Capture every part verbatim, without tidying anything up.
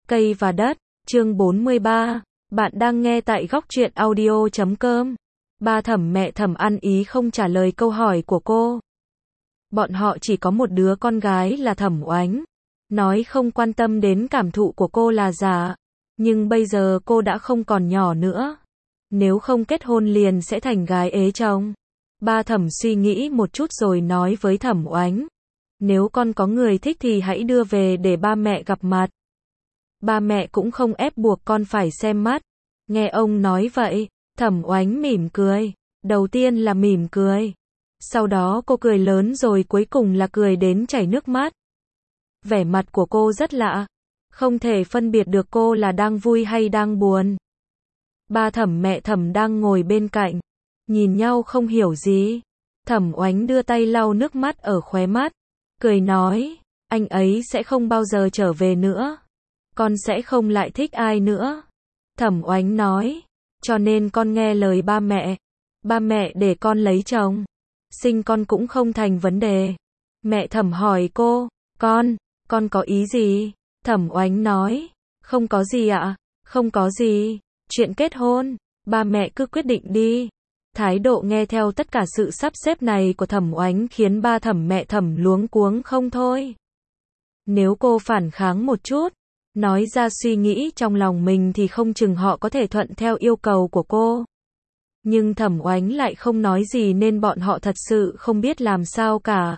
Cây và đất, chương bốn mươi ba. Bạn đang nghe tại góc truyện audio chấm com. Ba Thẩm mẹ Thẩm ăn ý không trả lời câu hỏi của cô. Bọn họ chỉ có một đứa con gái là Thẩm Oánh. Nói không quan tâm đến cảm thụ của cô là giả. Nhưng bây giờ cô đã không còn nhỏ nữa. Nếu không kết hôn liền sẽ thành gái ế chồng. Ba Thẩm suy nghĩ một chút rồi nói với Thẩm Oánh. Nếu con có người thích thì hãy đưa về để ba mẹ gặp mặt. Ba mẹ cũng không ép buộc con phải xem mắt. Nghe ông nói vậy, Thẩm Oánh mỉm cười. Đầu tiên là mỉm cười. Sau đó cô cười lớn rồi cuối cùng là cười đến chảy nước mắt. Vẻ mặt của cô rất lạ. Không thể phân biệt được cô là đang vui hay đang buồn. Ba Thẩm mẹ Thẩm đang ngồi bên cạnh. Nhìn nhau không hiểu gì. Thẩm Oánh đưa tay lau nước mắt ở khóe mắt. Cười nói, anh ấy sẽ không bao giờ trở về nữa. Con sẽ không lại thích ai nữa. Thẩm Oánh nói, cho nên con nghe lời ba mẹ. Ba mẹ để con lấy chồng. Sinh con cũng không thành vấn đề. Mẹ Thẩm hỏi cô, con, con có ý gì? Thẩm Oánh nói, không có gì ạ, không có gì. Chuyện kết hôn, ba mẹ cứ quyết định đi. Thái độ nghe theo tất cả sự sắp xếp này của Thẩm Oánh khiến ba Thẩm mẹ Thẩm luống cuống không thôi. Nếu cô phản kháng một chút, nói ra suy nghĩ trong lòng mình thì không chừng họ có thể thuận theo yêu cầu của cô. Nhưng Thẩm Oánh lại không nói gì nên bọn họ thật sự không biết làm sao cả.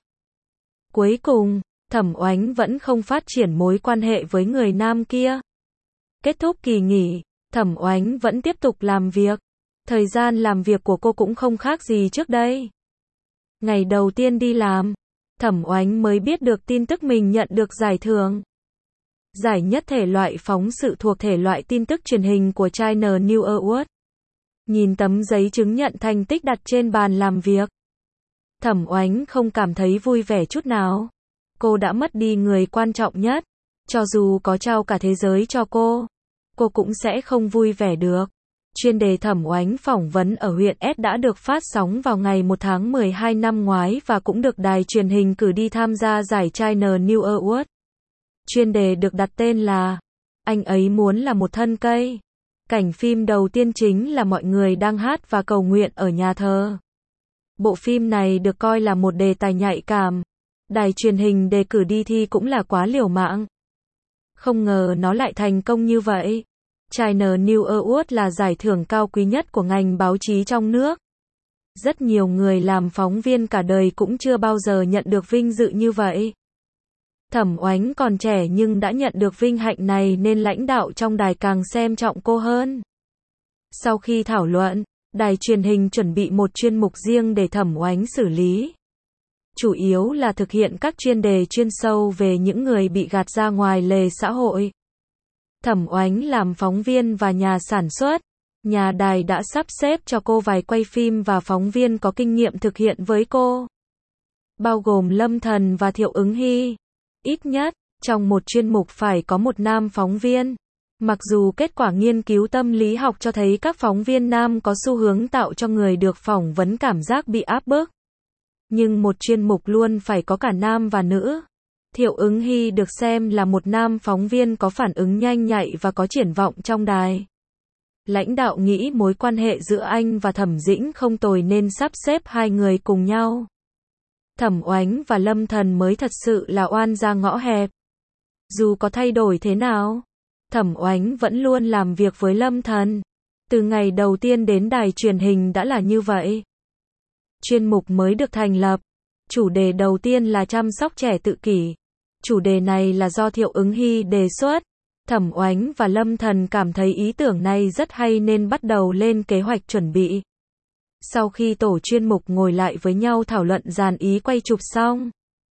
Cuối cùng, Thẩm Oánh vẫn không phát triển mối quan hệ với người nam kia. Kết thúc kỳ nghỉ, Thẩm Oánh vẫn tiếp tục làm việc. Thời gian làm việc của cô cũng không khác gì trước đây. Ngày đầu tiên đi làm, Thẩm Oánh mới biết được tin tức mình nhận được giải thưởng. Giải nhất thể loại phóng sự thuộc thể loại tin tức truyền hình của China News Award. Nhìn tấm giấy chứng nhận thành tích đặt trên bàn làm việc, Thẩm Oánh không cảm thấy vui vẻ chút nào. Cô đã mất đi người quan trọng nhất. Cho dù có trao cả thế giới cho cô, cô cũng sẽ không vui vẻ được. Chuyên đề Thẩm Oánh phỏng vấn ở huyện S đã được phát sóng vào ngày một tháng mười hai năm ngoái và cũng được đài truyền hình cử đi tham gia giải China News Award. Chuyên đề được đặt tên là Anh ấy muốn là một thân cây. Cảnh phim đầu tiên chính là mọi người đang hát và cầu nguyện ở nhà thờ. Bộ phim này được coi là một đề tài nhạy cảm. Đài truyền hình đề cử đi thi cũng là quá liều mạng. Không ngờ nó lại thành công như vậy. China News Award là giải thưởng cao quý nhất của ngành báo chí trong nước. Rất nhiều người làm phóng viên cả đời cũng chưa bao giờ nhận được vinh dự như vậy. Thẩm Oánh còn trẻ nhưng đã nhận được vinh hạnh này nên lãnh đạo trong đài càng xem trọng cô hơn. Sau khi thảo luận, đài truyền hình chuẩn bị một chuyên mục riêng để Thẩm Oánh xử lý. Chủ yếu là thực hiện các chuyên đề chuyên sâu về những người bị gạt ra ngoài lề xã hội. Thẩm Oánh làm phóng viên và nhà sản xuất. Nhà đài đã sắp xếp cho cô vài quay phim và phóng viên có kinh nghiệm thực hiện với cô. Bao gồm Lâm Thần và Thiệu Ứng Hy. Ít nhất, trong một chuyên mục phải có một nam phóng viên. Mặc dù kết quả nghiên cứu tâm lý học cho thấy các phóng viên nam có xu hướng tạo cho người được phỏng vấn cảm giác bị áp bức. Nhưng một chuyên mục luôn phải có cả nam và nữ. Thiệu Ứng Hy được xem là một nam phóng viên có phản ứng nhanh nhạy và có triển vọng trong đài. Lãnh đạo nghĩ mối quan hệ giữa anh và Thẩm Dĩnh không tồi nên sắp xếp hai người cùng nhau. Thẩm Oánh và Lâm Thần mới thật sự là oan ra ngõ hẹp. Dù có thay đổi thế nào, Thẩm Oánh vẫn luôn làm việc với Lâm Thần. Từ ngày đầu tiên đến đài truyền hình đã là như vậy. Chuyên mục mới được thành lập. Chủ đề đầu tiên là chăm sóc trẻ tự kỷ. Chủ đề này là do Thiệu Ứng Hy đề xuất. Thẩm Oánh và Lâm Thần cảm thấy ý tưởng này rất hay nên bắt đầu lên kế hoạch chuẩn bị. Sau khi tổ chuyên mục ngồi lại với nhau thảo luận dàn ý quay chụp xong,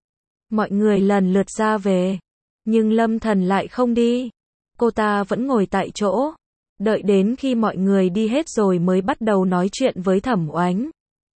mọi người lần lượt ra về. Nhưng Lâm Thần lại không đi. Cô ta vẫn ngồi tại chỗ. Đợi đến khi mọi người đi hết rồi mới bắt đầu nói chuyện với Thẩm Oánh.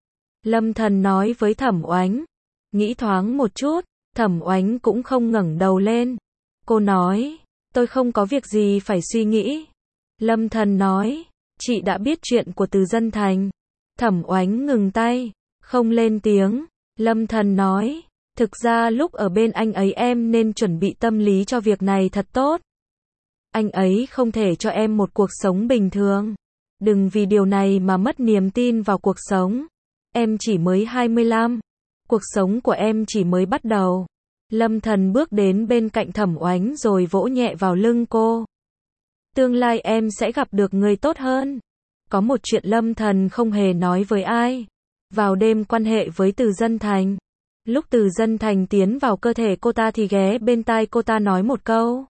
Lâm Thần nói với Thẩm Oánh. Nghĩ thoáng một chút, Thẩm Oánh cũng không ngẩng đầu lên. Cô nói, tôi không có việc gì phải suy nghĩ. Lâm Thần nói, chị đã biết chuyện của Từ Dân Thành. Thẩm Oánh ngừng tay, không lên tiếng. Lâm Thần nói, thực ra lúc ở bên anh ấy em nên chuẩn bị tâm lý cho việc này thật tốt. Anh ấy không thể cho em một cuộc sống bình thường. Đừng vì điều này mà mất niềm tin vào cuộc sống. Em chỉ mới hai mươi lăm. Cuộc sống của em chỉ mới bắt đầu. Lâm Thần bước đến bên cạnh Thẩm Oánh rồi vỗ nhẹ vào lưng cô. Tương lai em sẽ gặp được người tốt hơn. Có một chuyện Lâm Thần không hề nói với ai. Vào đêm quan hệ với Từ Dân Thành. Lúc Từ Dân Thành tiến vào cơ thể cô ta thì ghé bên tai cô ta nói một câu.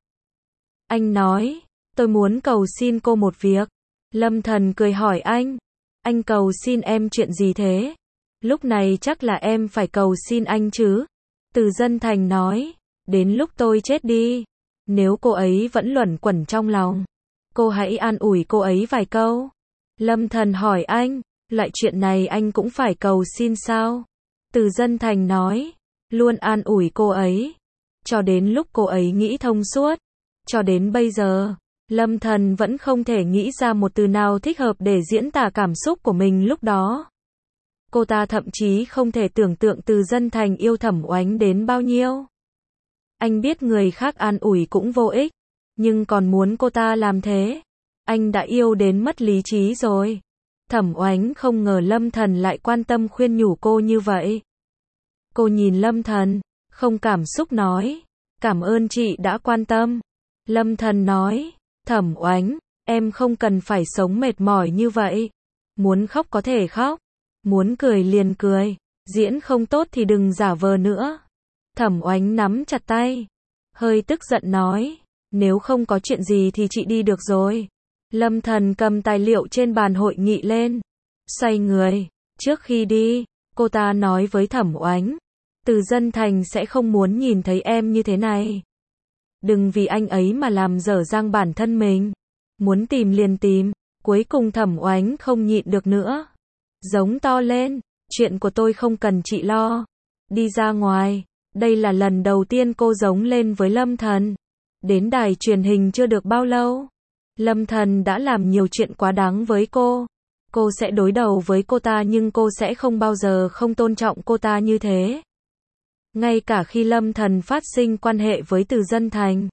Anh nói, tôi muốn cầu xin cô một việc. Lâm Thần cười hỏi anh. Anh cầu xin em chuyện gì thế? Lúc này chắc là em phải cầu xin anh chứ. Từ Dân Thành nói, đến lúc tôi chết đi, nếu cô ấy vẫn luẩn quẩn trong lòng, cô hãy an ủi cô ấy vài câu. Lâm Thần hỏi anh, loại chuyện này anh cũng phải cầu xin sao? Từ Dân Thành nói, luôn an ủi cô ấy, cho đến lúc cô ấy nghĩ thông suốt. Cho đến bây giờ, Lâm Thần vẫn không thể nghĩ ra một từ nào thích hợp để diễn tả cảm xúc của mình lúc đó. Cô ta thậm chí không thể tưởng tượng Từ Dân Thành yêu Thẩm Oánh đến bao nhiêu. Anh biết người khác an ủi cũng vô ích, nhưng còn muốn cô ta làm thế. Anh đã yêu đến mất lý trí rồi. Thẩm Oánh không ngờ Lâm Thần lại quan tâm khuyên nhủ cô như vậy. Cô nhìn Lâm Thần, không cảm xúc nói, cảm ơn chị đã quan tâm. Lâm Thần nói, Thẩm Oánh, em không cần phải sống mệt mỏi như vậy. Muốn khóc có thể khóc, muốn cười liền cười, diễn không tốt thì đừng giả vờ nữa. Thẩm Oánh nắm chặt tay, hơi tức giận nói, nếu không có chuyện gì thì chị đi được rồi. Lâm Thần cầm tài liệu trên bàn hội nghị lên, xoay người, trước khi đi, cô ta nói với Thẩm Oánh, Từ Dân Thành sẽ không muốn nhìn thấy em như thế này. Đừng vì anh ấy mà làm dở dang bản thân mình. Muốn tìm liền tìm. Cuối cùng Thẩm Oánh không nhịn được nữa, giống to lên, chuyện của tôi không cần chị lo. Đi ra ngoài. Đây là lần đầu tiên cô giống lên với Lâm Thần. Đến đài truyền hình chưa được bao lâu, Lâm Thần đã làm nhiều chuyện quá đáng với cô. Cô sẽ đối đầu với cô ta nhưng cô sẽ không bao giờ không tôn trọng cô ta như thế. Ngay cả khi Lâm Thần phát sinh quan hệ với Từ Dân Thành,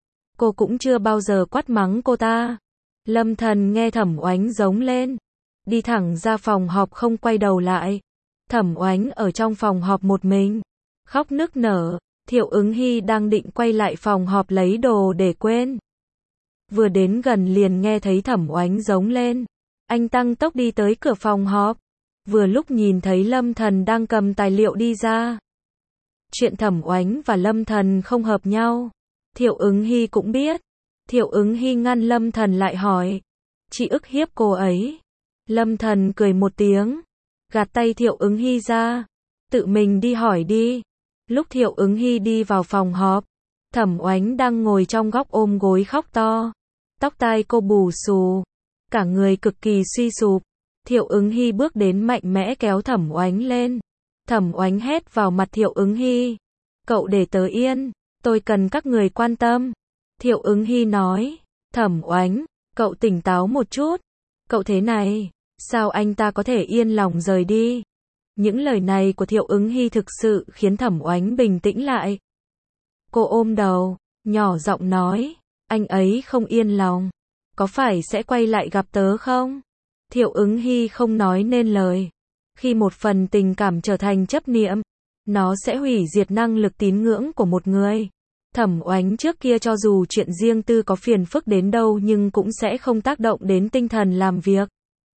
cô cũng chưa bao giờ quát mắng cô ta. Lâm Thần nghe Thẩm Oánh giống lên, đi thẳng ra phòng họp không quay đầu lại. Thẩm Oánh ở trong phòng họp một mình, khóc nức nở. Thiệu Ứng Hy đang định quay lại phòng họp lấy đồ để quên. Vừa đến gần liền nghe thấy Thẩm Oánh giống lên. Anh tăng tốc đi tới cửa phòng họp. Vừa lúc nhìn thấy Lâm Thần đang cầm tài liệu đi ra. Chuyện Thẩm Oánh và Lâm Thần không hợp nhau, Thiệu Ứng Hy cũng biết. Thiệu Ứng Hy ngăn Lâm Thần lại hỏi, chị ức hiếp cô ấy. Lâm Thần cười một tiếng, gạt tay Thiệu Ứng Hy ra, tự mình đi hỏi đi. Lúc Thiệu Ứng Hy đi vào phòng họp, Thẩm Oánh đang ngồi trong góc ôm gối khóc to. Tóc tai cô bù xù, cả người cực kỳ suy sụp. Thiệu Ứng Hy bước đến mạnh mẽ kéo Thẩm Oánh lên. Thẩm Oánh hét vào mặt Thiệu Ứng Hy, cậu để tớ yên, tôi cần các người quan tâm. Thiệu Ứng Hy nói, Thẩm Oánh, cậu tỉnh táo một chút. Cậu thế này, sao anh ta có thể yên lòng rời đi? Những lời này của Thiệu Ứng Hy thực sự khiến Thẩm Oánh bình tĩnh lại. Cô ôm đầu, nhỏ giọng nói, anh ấy không yên lòng, có phải sẽ quay lại gặp tớ không? Thiệu Ứng Hy không nói nên lời. Khi một phần tình cảm trở thành chấp niệm, nó sẽ hủy diệt năng lực tín ngưỡng của một người. Thẩm Oánh trước kia cho dù chuyện riêng tư có phiền phức đến đâu nhưng cũng sẽ không tác động đến tinh thần làm việc.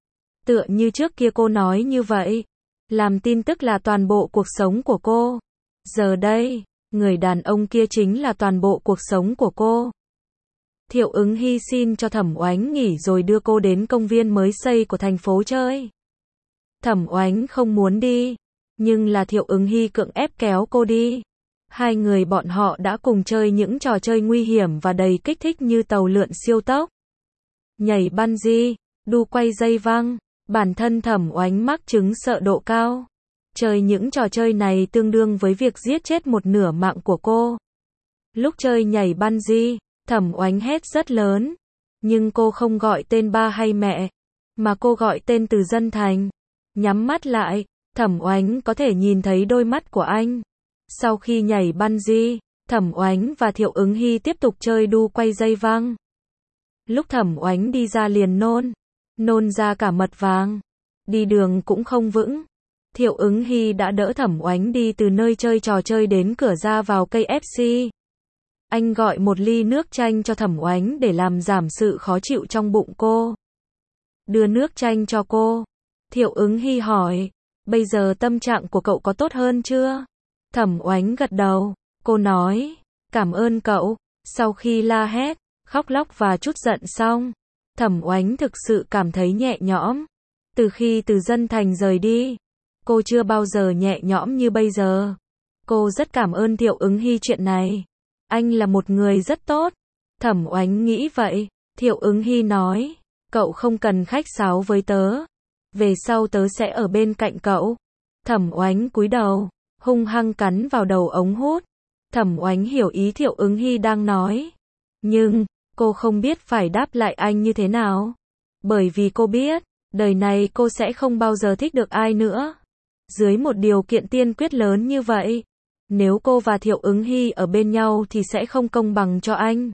Tựa như trước kia cô nói như vậy, làm tin tức là toàn bộ cuộc sống của cô. Giờ đây, người đàn ông kia chính là toàn bộ cuộc sống của cô. Thiệu Ứng Hy xin cho Thẩm Oánh nghỉ rồi đưa cô đến công viên mới xây của thành phố chơi. Thẩm Oánh không muốn đi, nhưng là Thiệu Ứng Hy cưỡng ép kéo cô đi. Hai người bọn họ đã cùng chơi những trò chơi nguy hiểm và đầy kích thích như tàu lượn siêu tốc, nhảy bungee, đu quay dây văng. Bản thân Thẩm Oánh mắc chứng sợ độ cao. Chơi những trò chơi này tương đương với việc giết chết một nửa mạng của cô. Lúc chơi nhảy bungee, Thẩm Oánh hét rất lớn, nhưng cô không gọi tên ba hay mẹ, mà cô gọi tên Từ Dân Thành. Nhắm mắt lại, Thẩm Oánh có thể nhìn thấy đôi mắt của anh. Sau khi nhảy bungee, Thẩm Oánh và Thiệu Ứng Hy tiếp tục chơi đu quay dây văng. Lúc Thẩm Oánh đi ra liền nôn, nôn ra cả mật vàng. Đi đường cũng không vững. Thiệu Ứng Hy đã đỡ Thẩm Oánh đi từ nơi chơi trò chơi đến cửa ra vào cây ép xê. Anh gọi một ly nước chanh cho Thẩm Oánh để làm giảm sự khó chịu trong bụng cô. Đưa nước chanh cho cô. Thiệu Ứng Hy hỏi, bây giờ tâm trạng của cậu có tốt hơn chưa? Thẩm Oánh gật đầu. Cô nói, cảm ơn cậu. Sau khi la hét, khóc lóc và trút giận xong, Thẩm Oánh thực sự cảm thấy nhẹ nhõm. Từ khi Từ Dân Thành rời đi, cô chưa bao giờ nhẹ nhõm như bây giờ. Cô rất cảm ơn Thiệu Ứng Hy chuyện này. Anh là một người rất tốt. Thẩm Oánh nghĩ vậy. Thiệu Ứng Hy nói, cậu không cần khách sáo với tớ. Về sau tớ sẽ ở bên cạnh cậu. Thẩm Oánh cúi đầu, hung hăng cắn vào đầu ống hút. Thẩm Oánh hiểu ý Thiệu Ứng Hy đang nói. Nhưng, cô không biết phải đáp lại anh như thế nào. Bởi vì cô biết, đời này cô sẽ không bao giờ thích được ai nữa. Dưới một điều kiện tiên quyết lớn như vậy, nếu cô và Thiệu Ứng Hy ở bên nhau thì sẽ không công bằng cho anh.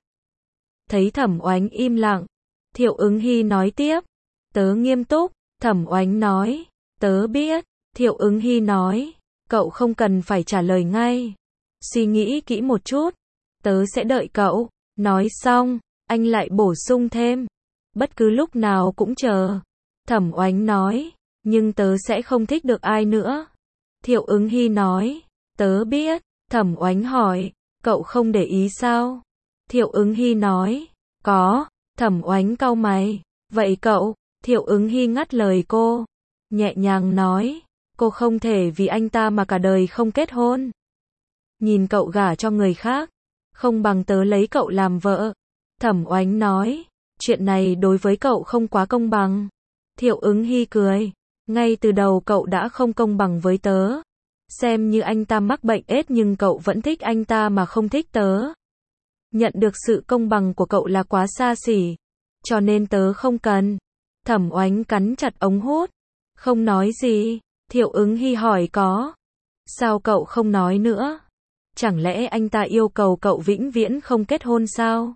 Thấy Thẩm Oánh im lặng, Thiệu Ứng Hy nói tiếp, tớ nghiêm túc. Thẩm Oánh nói, tớ biết. Thiệu Ứng Hy nói, cậu không cần phải trả lời ngay. Suy nghĩ kỹ một chút, tớ sẽ đợi cậu. Nói xong, anh lại bổ sung thêm, bất cứ lúc nào cũng chờ. Thẩm Oánh nói, nhưng tớ sẽ không thích được ai nữa. Thiệu Ứng Hy nói, tớ biết. Thẩm Oánh hỏi, cậu không để ý sao? Thiệu Ứng Hy nói, có. Thẩm Oánh cau mày, vậy cậu? Thiệu Ứng Hy ngắt lời cô, nhẹ nhàng nói, cô không thể vì anh ta mà cả đời không kết hôn. Nhìn cậu gả cho người khác, không bằng tớ lấy cậu làm vợ. Thẩm Oánh nói, chuyện này đối với cậu không quá công bằng. Thiệu Ứng Hy cười, ngay từ đầu cậu đã không công bằng với tớ. Xem như anh ta mắc bệnh ết nhưng cậu vẫn thích anh ta mà không thích tớ. Nhận được sự công bằng của cậu là quá xa xỉ, cho nên tớ không cần. Thẩm Oánh cắn chặt ống hút, không nói gì. Thiệu Ứng Hy hỏi có. Sao cậu không nói nữa? Chẳng lẽ anh ta yêu cầu cậu vĩnh viễn không kết hôn sao?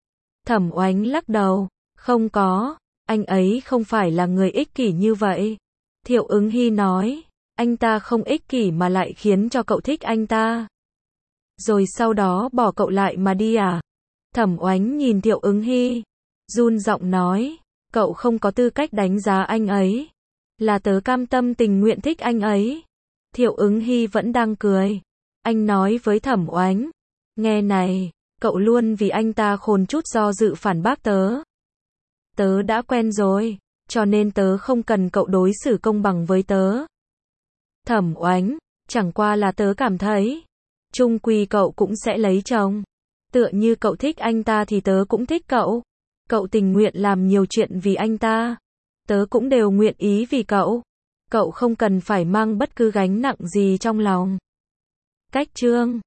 Thẩm Oánh lắc đầu, không có, anh ấy không phải là người ích kỷ như vậy. Thiệu Ứng Hy nói, anh ta không ích kỷ mà lại khiến cho cậu thích anh ta. Rồi sau đó bỏ cậu lại mà đi à? Thẩm Oánh nhìn Thiệu Ứng Hy, run giọng nói, cậu không có tư cách đánh giá anh ấy. Là tớ cam tâm tình nguyện thích anh ấy. Thiệu Ứng Hy vẫn đang cười. Anh nói với Thẩm Oánh, nghe này, cậu luôn vì anh ta khôn chút do dự phản bác tớ. Tớ đã quen rồi, cho nên tớ không cần cậu đối xử công bằng với tớ. Thẩm Oánh, chẳng qua là tớ cảm thấy, chung quy cậu cũng sẽ lấy chồng. Tựa như cậu thích anh ta thì tớ cũng thích cậu. Cậu tình nguyện làm nhiều chuyện vì anh ta, tớ cũng đều nguyện ý vì cậu. Cậu không cần phải mang bất cứ gánh nặng gì trong lòng. Cách chương